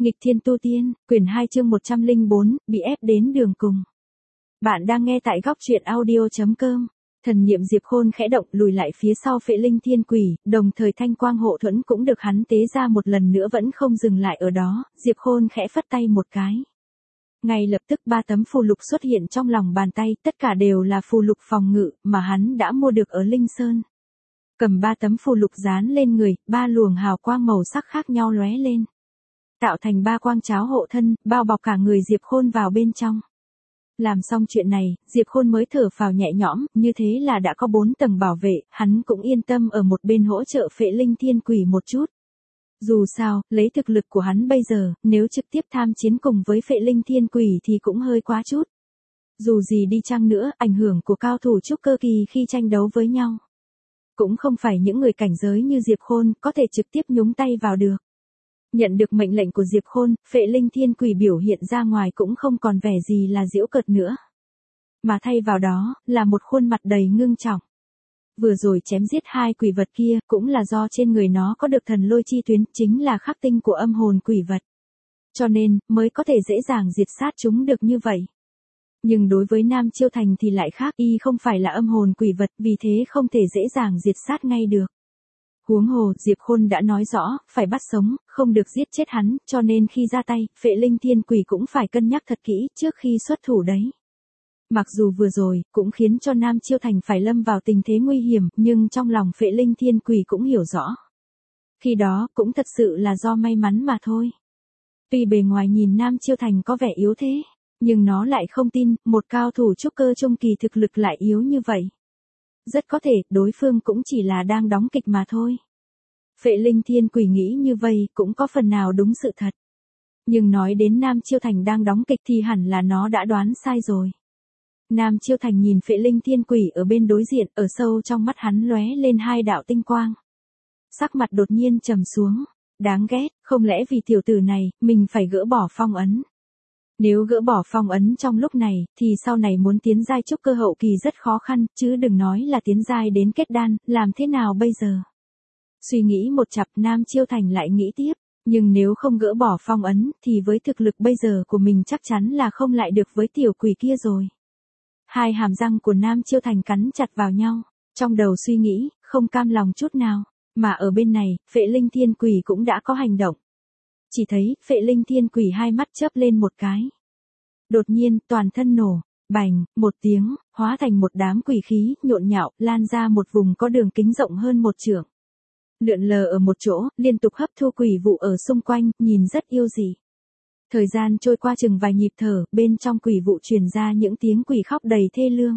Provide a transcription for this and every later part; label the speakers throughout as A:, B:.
A: Nghịch thiên tu tiên, quyển 2 chương 104, bị ép đến đường cùng. Bạn đang nghe tại góc truyện audio.com. Thần niệm Diệp Khôn khẽ động lùi lại phía sau Phệ Linh Thiên Quỷ, đồng thời thanh quang hộ thuẫn cũng được hắn tế ra một lần nữa vẫn không dừng lại ở đó, Diệp Khôn khẽ phất tay một cái. Ngay lập tức 3 tấm phù lục xuất hiện trong lòng bàn tay, tất cả đều là phù lục phòng ngự mà hắn đã mua được ở Linh Sơn. Cầm 3 tấm phù lục dán lên người, 3 luồng hào quang màu sắc khác nhau lóe lên, tạo thành 3 quang cháo hộ thân, bao bọc cả người Diệp Khôn vào bên trong. Làm xong chuyện này, Diệp Khôn mới thở phào nhẹ nhõm, như thế là đã có 4 tầng bảo vệ, hắn cũng yên tâm ở một bên hỗ trợ Phệ Linh Thiên Quỷ một chút. Dù sao, lấy thực lực của hắn bây giờ, nếu trực tiếp tham chiến cùng với Phệ Linh Thiên Quỷ thì cũng hơi quá chút. Dù gì đi chăng nữa, ảnh hưởng của cao thủ trúc cơ kỳ khi tranh đấu với nhau cũng không phải những người cảnh giới như Diệp Khôn có thể trực tiếp nhúng tay vào được. Nhận được mệnh lệnh của Diệp Khôn, Phệ Linh Thiên Quỷ biểu hiện ra ngoài cũng không còn vẻ gì là giễu cợt nữa, mà thay vào đó là một khuôn mặt đầy ngưng trọng. Vừa rồi chém giết 2 quỷ vật kia cũng là do trên người nó có được thần lôi chi tuyến, chính là khắc tinh của âm hồn quỷ vật, cho nên mới có thể dễ dàng diệt sát chúng được như vậy. Nhưng đối với Nam Chiêu Thành thì lại khác, y không phải là âm hồn quỷ vật, vì thế không thể dễ dàng diệt sát ngay được. Huống hồ, Diệp Khôn đã nói rõ, phải bắt sống, không được giết chết hắn, cho nên khi ra tay, Phệ Linh Thiên Quỷ cũng phải cân nhắc thật kỹ trước khi xuất thủ đấy. Mặc dù vừa rồi, cũng khiến cho Nam Chiêu Thành phải lâm vào tình thế nguy hiểm, nhưng trong lòng Phệ Linh Thiên Quỷ cũng hiểu rõ. Khi đó, cũng thật sự là do may mắn mà thôi. Tuy bề ngoài nhìn Nam Chiêu Thành có vẻ yếu thế, nhưng nó lại không tin, một cao thủ trúc cơ trung kỳ thực lực lại yếu như vậy. Rất có thể, đối phương cũng chỉ là đang đóng kịch mà thôi. Phệ Linh Thiên Quỷ nghĩ như vậy cũng có phần nào đúng sự thật. Nhưng nói đến Nam Chiêu Thành đang đóng kịch thì hẳn là nó đã đoán sai rồi. Nam Chiêu Thành nhìn Phệ Linh Thiên Quỷ ở bên đối diện, ở sâu trong mắt hắn lóe lên 2 đạo tinh quang. Sắc mặt đột nhiên trầm xuống, đáng ghét, không lẽ vì tiểu tử này, mình phải gỡ bỏ phong ấn. Nếu gỡ bỏ phong ấn trong lúc này, thì sau này muốn tiến giai trúc cơ hậu kỳ rất khó khăn, chứ đừng nói là tiến giai đến kết đan, làm thế nào bây giờ? Suy nghĩ một chặp, Nam Chiêu Thành lại nghĩ tiếp, nhưng nếu không gỡ bỏ phong ấn, thì với thực lực bây giờ của mình chắc chắn là không lại được với tiểu quỷ kia rồi. 2 hàm răng của Nam Chiêu Thành cắn chặt vào nhau, trong đầu suy nghĩ, không cam lòng chút nào, mà ở bên này, Phệ Linh Thiên Quỷ cũng đã có hành động. Chỉ thấy, Phệ Linh Thiên Quỷ 2 mắt chớp lên một cái. Đột nhiên, toàn thân nổ, bành, một tiếng, hóa thành một đám quỷ khí, nhộn nhạo, lan ra một vùng có đường kính rộng hơn 1 trượng. Lượn lờ ở một chỗ, liên tục hấp thu quỷ vụ ở xung quanh, nhìn rất yêu dị. Thời gian trôi qua chừng vài nhịp thở, bên trong quỷ vụ truyền ra những tiếng quỷ khóc đầy thê lương.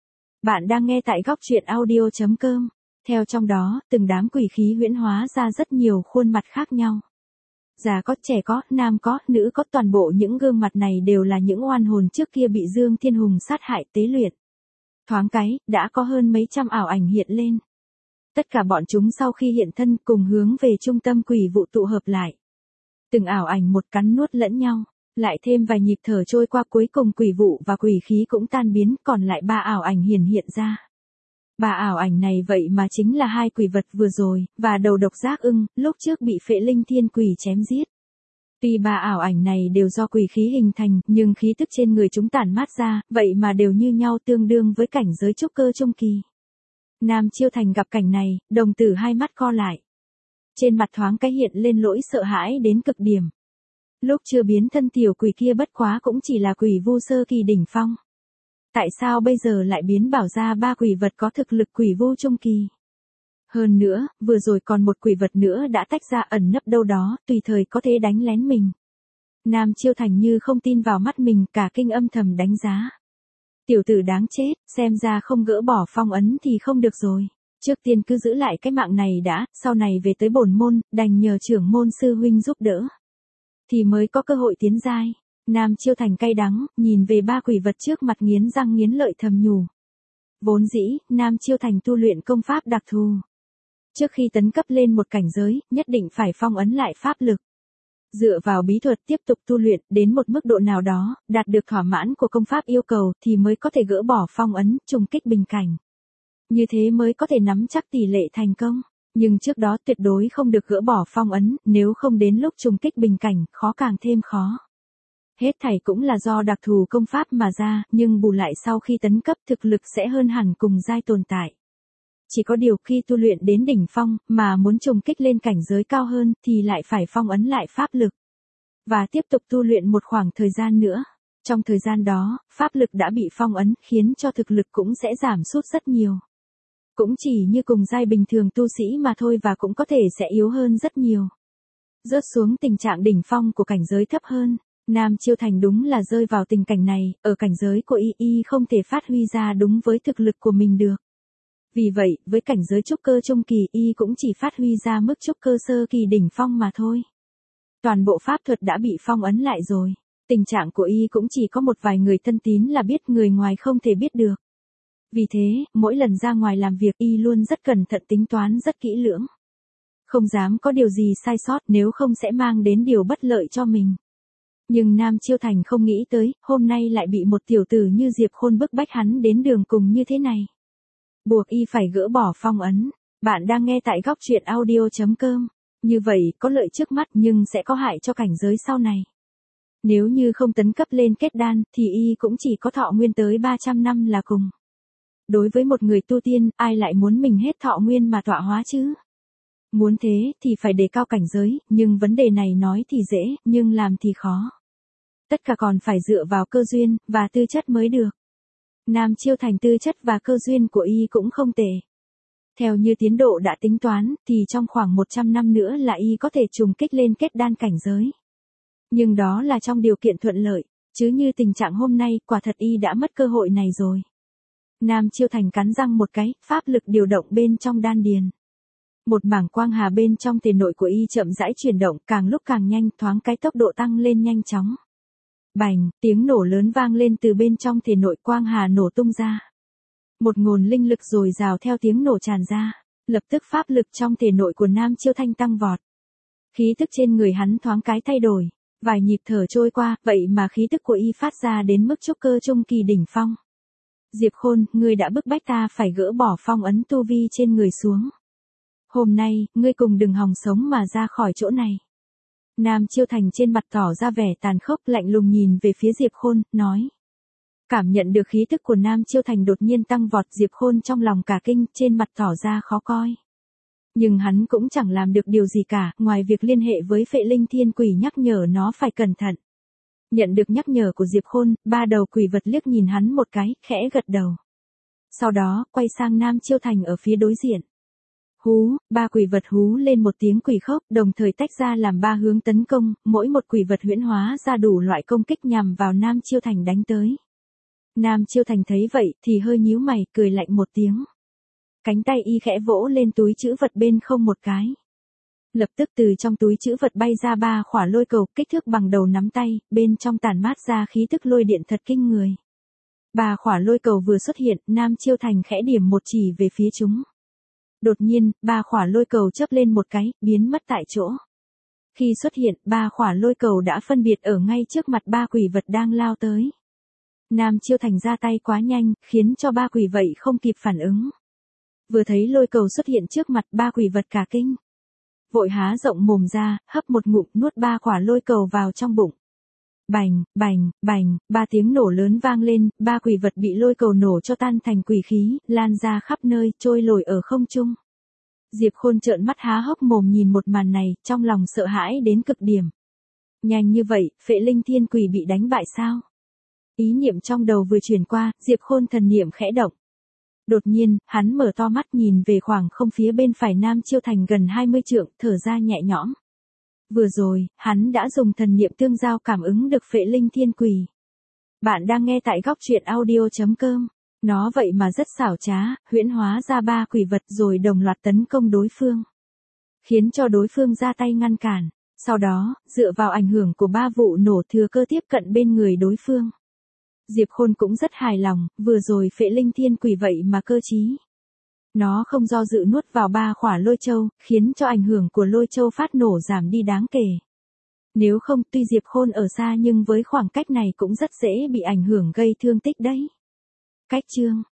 A: Bạn đang nghe tại góc truyện audio.com. Theo trong đó, từng đám quỷ khí huyễn hóa ra rất nhiều khuôn mặt khác nhau. Già có, trẻ có, nam có, nữ có, toàn bộ những gương mặt này đều là những oan hồn trước kia bị Dương Thiên Hùng sát hại tế luyện. Thoáng cái, đã có hơn mấy trăm ảo ảnh hiện lên. Tất cả bọn chúng sau khi hiện thân cùng hướng về trung tâm quỷ vụ tụ hợp lại. Từng ảo ảnh một cắn nuốt lẫn nhau, lại thêm vài nhịp thở trôi qua, cuối cùng quỷ vụ và quỷ khí cũng tan biến, còn lại 3 ảo ảnh hiện ra. 3 ảo ảnh này vậy mà chính là 2 quỷ vật vừa rồi, và đầu độc giác ưng, lúc trước bị Phệ Linh Thiên Quỷ chém giết. Tuy 3 ảo ảnh này đều do quỷ khí hình thành, nhưng khí tức trên người chúng tản mát ra, vậy mà đều như nhau, tương đương với cảnh giới trúc cơ trung kỳ. Nam Chiêu Thành gặp cảnh này, đồng tử 2 mắt co lại. Trên mặt thoáng cái hiện lên nỗi sợ hãi đến cực điểm. Lúc chưa biến thân tiểu quỷ kia bất quá cũng chỉ là quỷ vu sơ kỳ đỉnh phong. Tại sao bây giờ lại biến bảo ra 3 quỷ vật có thực lực quỷ vu trung kỳ? Hơn nữa, vừa rồi còn một quỷ vật nữa đã tách ra ẩn nấp đâu đó, tùy thời có thể đánh lén mình. Nam Chiêu Thành như không tin vào mắt mình, cả kinh âm thầm đánh giá. Tiểu tử đáng chết, xem ra không gỡ bỏ phong ấn thì không được rồi. Trước tiên cứ giữ lại cái mạng này đã, sau này về tới bổn môn, đành nhờ trưởng môn sư huynh giúp đỡ, thì mới có cơ hội tiến giai. Nam Chiêu Thành cay đắng, nhìn về 3 quỷ vật trước mặt nghiến răng nghiến lợi thầm nhủ. Vốn dĩ, Nam Chiêu Thành tu luyện công pháp đặc thù. Trước khi tấn cấp lên một cảnh giới, nhất định phải phong ấn lại pháp lực. Dựa vào bí thuật tiếp tục tu luyện, đến một mức độ nào đó, đạt được thỏa mãn của công pháp yêu cầu, thì mới có thể gỡ bỏ phong ấn, trùng kích bình cảnh. Như thế mới có thể nắm chắc tỷ lệ thành công. Nhưng trước đó tuyệt đối không được gỡ bỏ phong ấn, nếu không đến lúc trùng kích bình cảnh, khó càng thêm khó. Hết thảy cũng là do đặc thù công pháp mà ra, nhưng bù lại sau khi tấn cấp thực lực sẽ hơn hẳn cùng giai tồn tại. Chỉ có điều khi tu luyện đến đỉnh phong, mà muốn trùng kích lên cảnh giới cao hơn, thì lại phải phong ấn lại pháp lực. Và tiếp tục tu luyện một khoảng thời gian nữa. Trong thời gian đó, pháp lực đã bị phong ấn, khiến cho thực lực cũng sẽ giảm sút rất nhiều. Cũng chỉ như cùng giai bình thường tu sĩ mà thôi và cũng có thể sẽ yếu hơn rất nhiều. Rớt xuống tình trạng đỉnh phong của cảnh giới thấp hơn. Nam Chiêu Thành đúng là rơi vào tình cảnh này, ở cảnh giới của y không thể phát huy ra đúng với thực lực của mình được. Vì vậy, với cảnh giới trúc cơ trung kỳ y cũng chỉ phát huy ra mức trúc cơ sơ kỳ đỉnh phong mà thôi. Toàn bộ pháp thuật đã bị phong ấn lại rồi. Tình trạng của y cũng chỉ có một vài người thân tín là biết, người ngoài không thể biết được. Vì thế, mỗi lần ra ngoài làm việc y luôn rất cẩn thận tính toán rất kỹ lưỡng. Không dám có điều gì sai sót, nếu không sẽ mang đến điều bất lợi cho mình. Nhưng Nam Chiêu Thành không nghĩ tới, hôm nay lại bị một tiểu tử như Diệp Khôn bức bách hắn đến đường cùng như thế này. Buộc y phải gỡ bỏ phong ấn. Bạn đang nghe tại góc truyện audio.com. Như vậy, có lợi trước mắt nhưng sẽ có hại cho cảnh giới sau này. Nếu như không tấn cấp lên kết đan, thì y cũng chỉ có thọ nguyên tới 300 năm là cùng. Đối với một người tu tiên, ai lại muốn mình hết thọ nguyên mà tọa hóa chứ? Muốn thế, thì phải đề cao cảnh giới, nhưng vấn đề này nói thì dễ, nhưng làm thì khó. Tất cả còn phải dựa vào cơ duyên, và tư chất mới được. Nam Chiêu Thành tư chất và cơ duyên của y cũng không tệ. Theo như tiến độ đã tính toán, thì trong khoảng 100 năm nữa là y có thể trùng kích lên kết đan cảnh giới. Nhưng đó là trong điều kiện thuận lợi, chứ như tình trạng hôm nay, quả thật y đã mất cơ hội này rồi. Nam Chiêu Thành cắn răng một cái, pháp lực điều động bên trong đan điền. Một mảng quang hà bên trong thể nội của y chậm rãi chuyển động, càng lúc càng nhanh, thoáng cái tốc độ tăng lên nhanh chóng. Bành, tiếng nổ lớn vang lên từ bên trong thể nội, quang hà nổ tung ra. Một nguồn linh lực dồi dào theo tiếng nổ tràn ra, lập tức pháp lực trong thể nội của Nam Chiêu Thành tăng vọt. Khí tức trên người hắn thoáng cái thay đổi, vài nhịp thở trôi qua, vậy mà khí tức của y phát ra đến mức trúc cơ trung kỳ đỉnh phong. Diệp Khôn, ngươi đã bức bách ta phải gỡ bỏ phong ấn tu vi trên người xuống. Hôm nay, ngươi cùng đừng hòng sống mà ra khỏi chỗ này. Nam Chiêu Thành trên mặt tỏ ra vẻ tàn khốc, lạnh lùng nhìn về phía Diệp Khôn, nói. Cảm nhận được khí tức của Nam Chiêu Thành đột nhiên tăng vọt, Diệp Khôn trong lòng cả kinh, trên mặt tỏ ra khó coi. Nhưng hắn cũng chẳng làm được điều gì cả, ngoài việc liên hệ với Phệ Linh Thiên Quỷ nhắc nhở nó phải cẩn thận. Nhận được nhắc nhở của Diệp Khôn, ba đầu quỷ vật liếc nhìn hắn một cái, khẽ gật đầu. Sau đó, quay sang Nam Chiêu Thành ở phía đối diện. Hú, ba quỷ vật hú lên một tiếng quỷ khốc, đồng thời tách ra làm ba hướng tấn công, mỗi một quỷ vật huyễn hóa ra đủ loại công kích nhằm vào Nam Chiêu Thành đánh tới. Nam Chiêu Thành thấy vậy, thì hơi nhíu mày, cười lạnh một tiếng. Cánh tay y khẽ vỗ lên túi trữ vật bên không một cái. Lập tức từ trong túi trữ vật bay ra ba khỏa lôi cầu, kích thước bằng đầu nắm tay, bên trong tản mát ra khí tức lôi điện thật kinh người. Ba khỏa lôi cầu vừa xuất hiện, Nam Chiêu Thành khẽ điểm một chỉ về phía chúng. Đột nhiên, ba khỏa lôi cầu chớp lên một cái, biến mất tại chỗ. Khi xuất hiện, ba khỏa lôi cầu đã phân biệt ở ngay trước mặt ba quỷ vật đang lao tới. Nam Chiêu Thành ra tay quá nhanh, khiến cho ba quỷ vậy không kịp phản ứng. Vừa thấy lôi cầu xuất hiện trước mặt, ba quỷ vật cả kinh. Vội há rộng mồm ra, hấp một ngụm, nuốt ba quả lôi cầu vào trong bụng. Bành, bành, bành, ba tiếng nổ lớn vang lên, ba quỷ vật bị lôi cầu nổ cho tan thành quỷ khí, lan ra khắp nơi, trôi nổi ở không trung. Diệp Khôn trợn mắt há hốc mồm nhìn một màn này, trong lòng sợ hãi đến cực điểm. Nhanh như vậy, Phệ Linh Thiên Quỷ bị đánh bại sao? Ý niệm trong đầu vừa chuyển qua, Diệp Khôn thần niệm khẽ động. Đột nhiên, hắn mở to mắt nhìn về khoảng không phía bên phải Nam Chiêu Thành gần 20 trượng, thở ra nhẹ nhõm. Vừa rồi, hắn đã dùng thần niệm tương giao cảm ứng được Phệ Linh Thiên Quỷ. Bạn đang nghe tại góc truyện audio.com. Nó vậy mà rất xảo trá, huyễn hóa ra ba quỷ vật rồi đồng loạt tấn công đối phương. Khiến cho đối phương ra tay ngăn cản. Sau đó, dựa vào ảnh hưởng của ba vụ nổ thừa cơ tiếp cận bên người đối phương. Diệp Khôn cũng rất hài lòng, vừa rồi Phệ Linh Thiên Quỷ vậy mà cơ trí. Nó không do dự nuốt vào ba khỏa lôi châu, khiến cho ảnh hưởng của lôi châu phát nổ giảm đi đáng kể. Nếu không, tuy Diệp Khôn ở xa nhưng với khoảng cách này cũng rất dễ bị ảnh hưởng gây thương tích đấy. Cách chương